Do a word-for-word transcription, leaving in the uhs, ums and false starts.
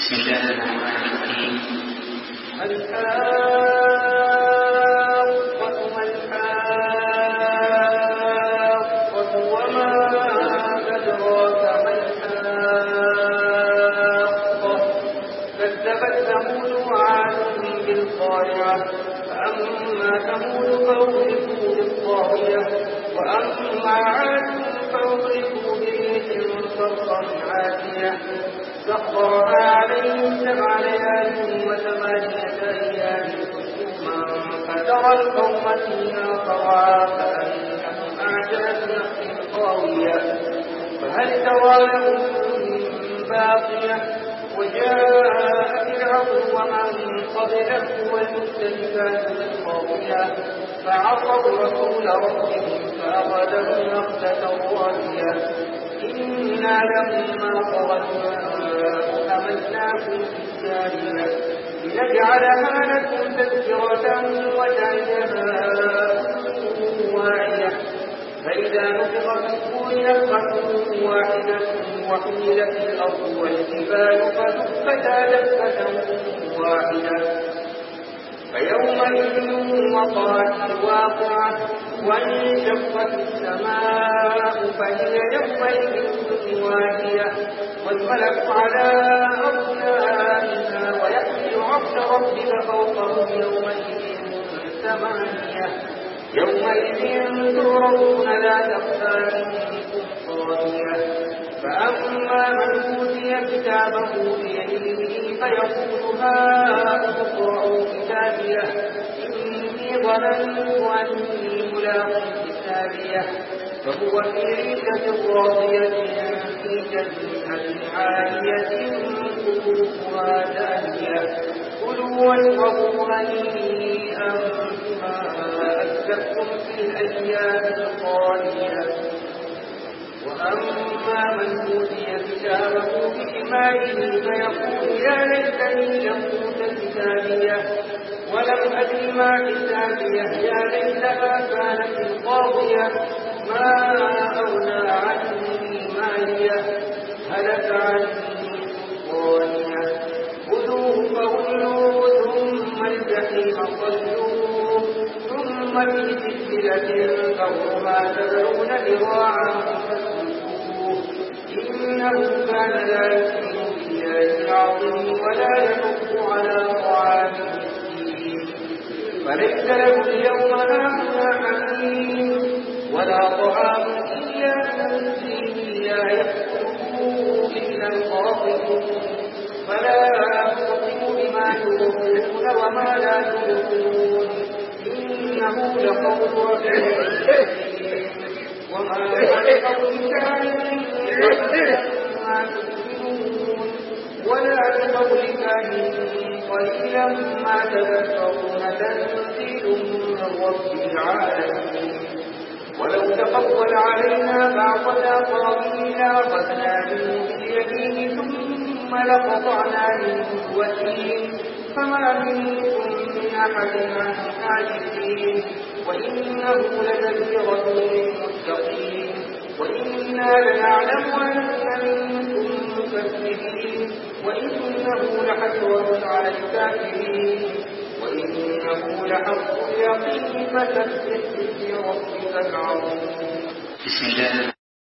بسم الله الرحمن الرحيم. الحاقة ما الحاقة وما أدراك ما الحاقة كذبت ثمود وعاد بالقارعة فأما ثمود فأهلكوا بالطاغية وأما عاد فأهلكوا بريح صرصر عاتية سخرها عليهم سبع ليال وثمانية أيام حسوما فترى القوم فيها صرعى كأنهم أعجاز نخل خاوية فهل ترى لهم من باقية وجاء فرعون ومن قبله والمؤتفكات بالطاغية فعصوا رسول ربهم فأخذهم أخذة رابية إنا لما طغى الماء حملناكم في الجارية لنجعلها لكم تذكرة وتعيها واعية فإذا نفخ في الصور نفخة واحدة وحملت الأرض والجبال فدكتا دكة واحدة فيومئذ وقعت الواقعة وانشقت السماء فهي يومئذ واهية والملك على أرجائها ويحمل عرش ربك فوقهم يومئذ ثمانية يومئذ تعرضون لا تخفى منكم خافية فأما من أوتي كتابه بيمينه فيقول هاؤم اقرءوا كتابيه إني ظننت أني ملاق كتابيه فهو في عيشة راضية في جنة عالية قطوفها دانية كلوا واشربوا هنيئا بما أسلفتم في الأيام الخالية وأما من أوتي كتابه بشماله فيقول يا ليتني لم أوت كتابيه ولم أدر ما حسابيه يا ليتها كانت القاضية ما أغنى عني ماليه هلك عني سلطانيه خذوه فغلوه ثم الجحيم صلوه ثم في سلسلة ذرعها سبعون ذراعا فاسلكوه إنه كان لا يؤمن بالله العظيم ولا يحض على طعام المسكين فليس له اليوم هاهنا حميم ولا طعام إلا من لا يأكله إلا الخاطئون فلا أقسم بما تبصرون وما لا تبصرون إنه لقول رسول وما لقول كاهن ما تؤمنون ولا لقول كاهن قليلا ما تذكرون تنزيل من رب العالمين ولو تقول علينا بعض الأقاويل لأخذنا منه باليمين ثم لقطعنا منه الوتين فما منكم من أحد عنه حاجزين وإنه لتذكرة للمتقين وإنا لنعلم أن منكم مكذبين وإنه لحسرة على الكافرين وإنه لحق اليقين فسبح باسم ربك العظيم. بسم الله